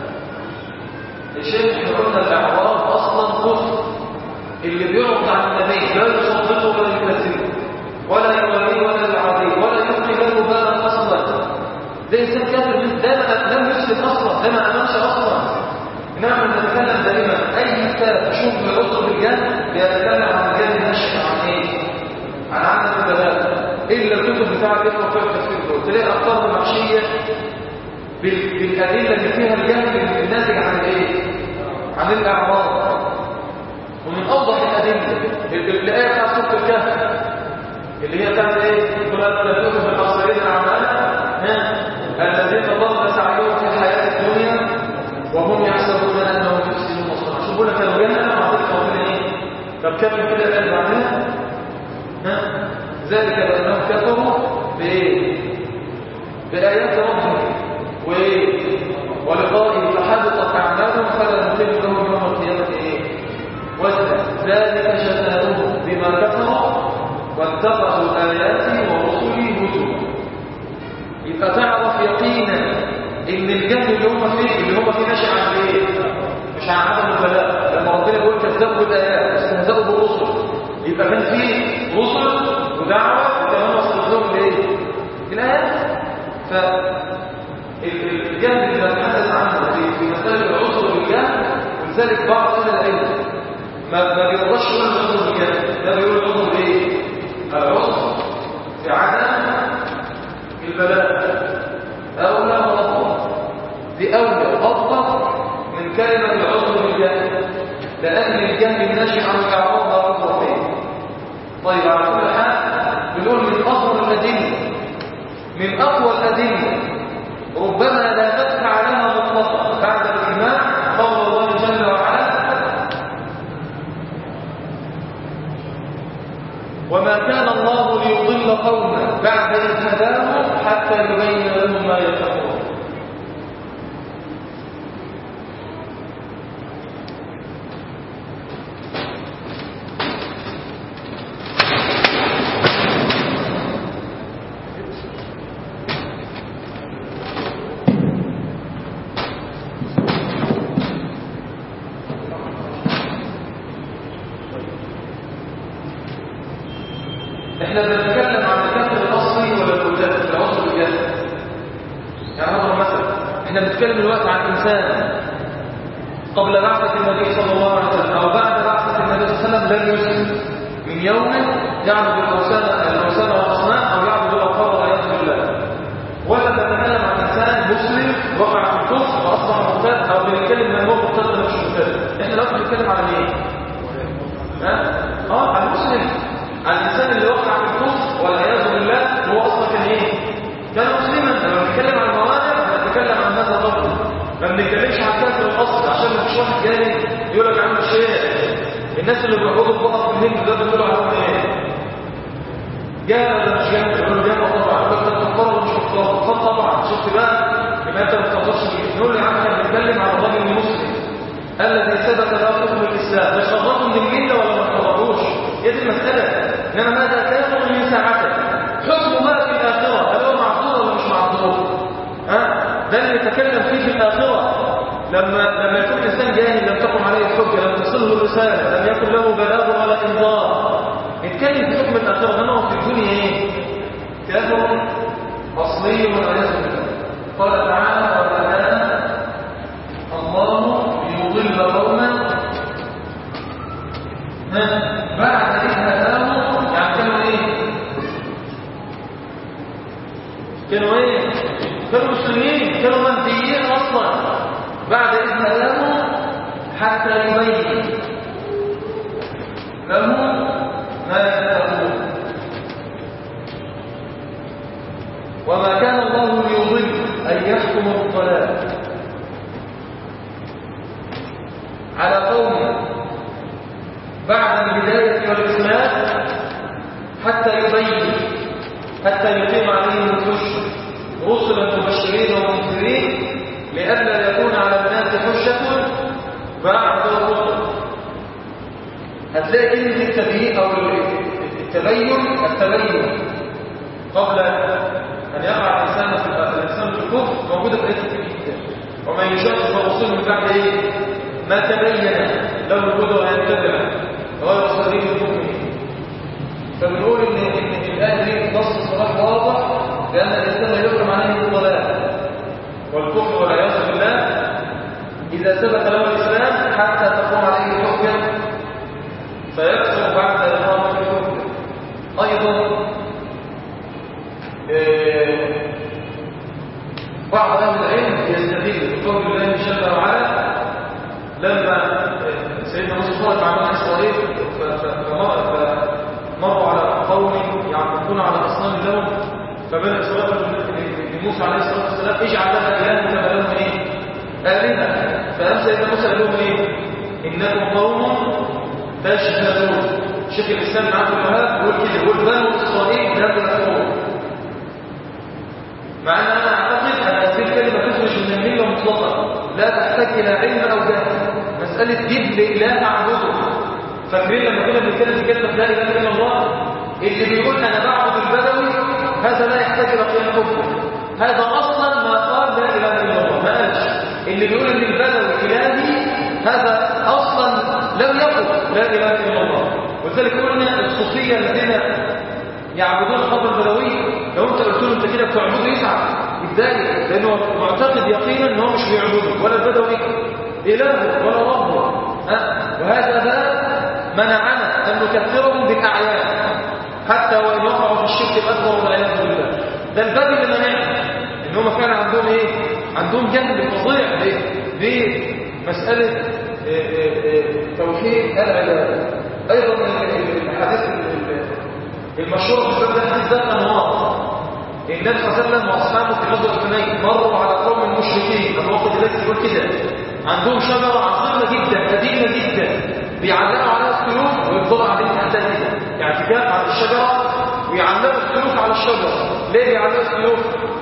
الشيخ احنا قلنا الاعراض اصلا كفر. اللي بيعرض عن النبي لا يصدقه ولا يكذبه ولا يوليه ولا يعاديه ولا يلقي له بالا اصلا، ده انسان كافر. ده ما لم يسلم اصلا، ده ما امنش اصلا. انما نتكلم دائما اي كتاب تشوف بيعرض بالجهل بيتكلم عن الجهل الناشئ عن ايه؟ عن عدم البلاغه. الا الكتب بتاعه الاخوه في التفسير دول تلاقي افكار محشيه بالادله اللي فيها الجهل الناتج عن ايه؟ عن الاعراض. ومن اوضح الادله الايه بتاعت سوره الكهف اللي هي بتاعت ايه؟ قل انبئكم بالاخسرين اعمالا الذين ضل سعيهم في الحياه الدنيا وهم يحسبون انهم يحسنون صنعا. شوفوا لك كانوا جهله مع ذلك ربنا ايه؟ طب كمل كده الايه بعدها ها ذلك بانهم كفروا بايه؟ بايات ربهم وايه؟ ولقائه فحدثت اعمالهم فلا نقيم لهم يوم القيامه ايه؟ وزنا. ذلك جزاؤهم بما كفروا واتخذوا اياتي ورسلي هزوا. يبقى تعرف يقينا ان الجهل اللي هم فيه اللي هم فيه ناشئ عن ايه؟ مش عن عدم البلاغ. لما ربنا بيقول كذبوا بالايات استهزأوا بالرسل، يبقى كان فيه رسل ودعوه وكمان وصلت لهم بايه؟ الايات. ف الجهل اللي بنتحدث عنه في مسألة العذر بالجهل، ولذلك بعض أهل العلم ما ما بيرضاش يقول العذر بالجهل، ده بيقول العذر بإيه؟ العذر في عدم البلاء أولى وأفضل، دي أولى وأفضل من كلمة العذر بالجهل، لأن الجهل الناشئ عن الإعراض لا عذر فيه. طيب على كل حال بنقول من أفضل الأدلة، من أقوى الأدلة ربما لا تدفع لها مطلقا بعد الإيمان قول الله جل وعلا: وما كان الله ليضل قوما بعد إذ هداهم حتى يبين لهم ما يتقون. احنا بنتكلم عن الكفر الاصلي ولا الوجود العذر بالجهل؟ يعني نضرب مثلا، احنا بنتكلم دلوقتي عن انسان قبل بعثة النبي صلى الله عليه وسلم او بعد بعثة النبي صلى الله عليه وسلم لم يسلم، من يوم يعبد الاوثان الاوثان والاصنام او يعبد الاوثان والعياذ بالله، ولا بنتكلم عن انسان مسلم وقع في الكفر واصبح مرتد، او بنتكلم عن هو مرتد ولا مش مرتد؟ احنا دلوقتي بنتكلم عن ايه؟ ها؟ اه عن المسلم، عن الإنسان اللي وقع في الكفر والعياذ بالله هو أصلا كان إيه؟ كان مسلما. لما بنتكلم عن الموانع بنتكلم عن هذا الرجل، ما بنتكلمش عن كافر الأصل، عشان ما فيش واحد جاي يقول لك عنه شيء. الناس اللي بيقعدوا في بقى في الهند ده بيقولوا عنهم إيه؟ جاهل ولا مش جاهل؟ يقولوا جاهل طبعا، يقول لك تكفر ولا مش تكفر؟ تكفر طبعا. شفت بقى؟ يبقى أنت ما تقدرش نقول يا عم احنا بنتكلم عن الراجل المسلم الذي ثبت له حكم الإسلام، مش خرجوا من الملة ولا ما خرجوش، هي دي المسألة. إنما هذا كافر من ساعته، حكمه في الآخرة هل هو معذور ولا مش معذور؟ ها؟ ده اللي نتكلم فيه في الآخرة. لما لما يكون إنسان جاهل لم تقم عليه الحجة، لم تصله الرسالة، لم يكن له بلاغ ولا إنذار، نتكلم في حكم الآخرة. إنما في الدنيا إيه؟ كافر أصلي والعياذ بالله. قال تعالى: وما كان الله ليضل قوما بعد إذ هداهم. يعني كانوا ايه؟ كانوا ايه؟ كانوا مسلمين، كانوا مهديين اصلا. بعد إذ هداهم حتى يبين لهم ما يتقون. وما كان الله ليضل أن يحكم بالضلال على قوم بعد البداية والإسلام حتى يبين، حتى يقيم عليهم الحجة، رسلا مبشرين ومنذرين لئلا يكون على الناس حجة بعد الرسل. هتلاقي كلمة التبيين أو التبين التبين قبل أن يقع الإنسان في الإنسان في الكفر موجودة في آيات كتير جدا. ومن يشاقق الرسول من بعد إيه؟ ما تبين له الهدى ويتبع غير سبيل المؤمنين. فبنقول ان الايه دي نص صراحه واضح لان الانسان لا يحكم عليه بالضلال والكفر والعياذ بالله اذا ثبت له الاسلام حتى تقوم عليه الحجه فيكفر بعد اقامه الحجه. ايضا إيه بعض اهل العلم يستدل بقول الله جل وعلا لما سيدنا موسى خرج مع بني اسرائيل فمروا على قوم يعبدون على اصنام لهم، فبني اسرائيل لموسى عليه الصلاه والسلام اجعل لنا الها كما لهم ايه؟ الهه. فقام سيدنا موسى قال لهم ايه؟ انكم قوم تشهدون. شيخ الاسلام عبد الوهاب يقول كده، يقول بنو اسرائيل لا يكفرون. مع ان انا اعتقد ان هذه الكلمه تخرج من المله مطلقا، لا تحتاج الى علم او جهل. مساله جيب لاله اعبده. فاكرين لما كنا بنتكلم في كلمه لا اله الا الله، اللي بيقول انا بعبد البدوي هذا لا يحتاج الى قيام حكم، هذا اصلا ما قال لا اله الا الله، ما قالش. اللي بيقول ان البدوي الهي هذا اصلا لم يقل لا اله الا الله. ولذلك قلنا الصوفيه الذين يعبدون الخبر البدوي، لو انت قلت له انت كده بتعبده يزعل يتضايق، لانه معتقد يقينا ان هو مش بيعبده ولا البدوي اله ولا ربه. أه؟ وهذا بقى منعنا ان نكفرهم بالاعيان حتى وان وقعوا في الشرك الاكبر والعياذ بالله. ده الباب اللي منعنا ان هم فعلا عندهم ايه؟ عندهم جهل فظيع بمساله توحيد العباده. ايضا الحديث المشهور في باب الحديث ده انوار النبي صلى الله عليه وسلم واصحابه في غزوه حنين مروا على قوم مشركين، الوقت الذي يقول كده عندهم شجره عظيمه جدا قديمه جدا بيعلقوا عليها السيوف ويفضلوا عليها تحتها كده، اعتكاف على الشجره ويعلقوا السيوف على الشجره. ليه بيعلقوا السيوف؟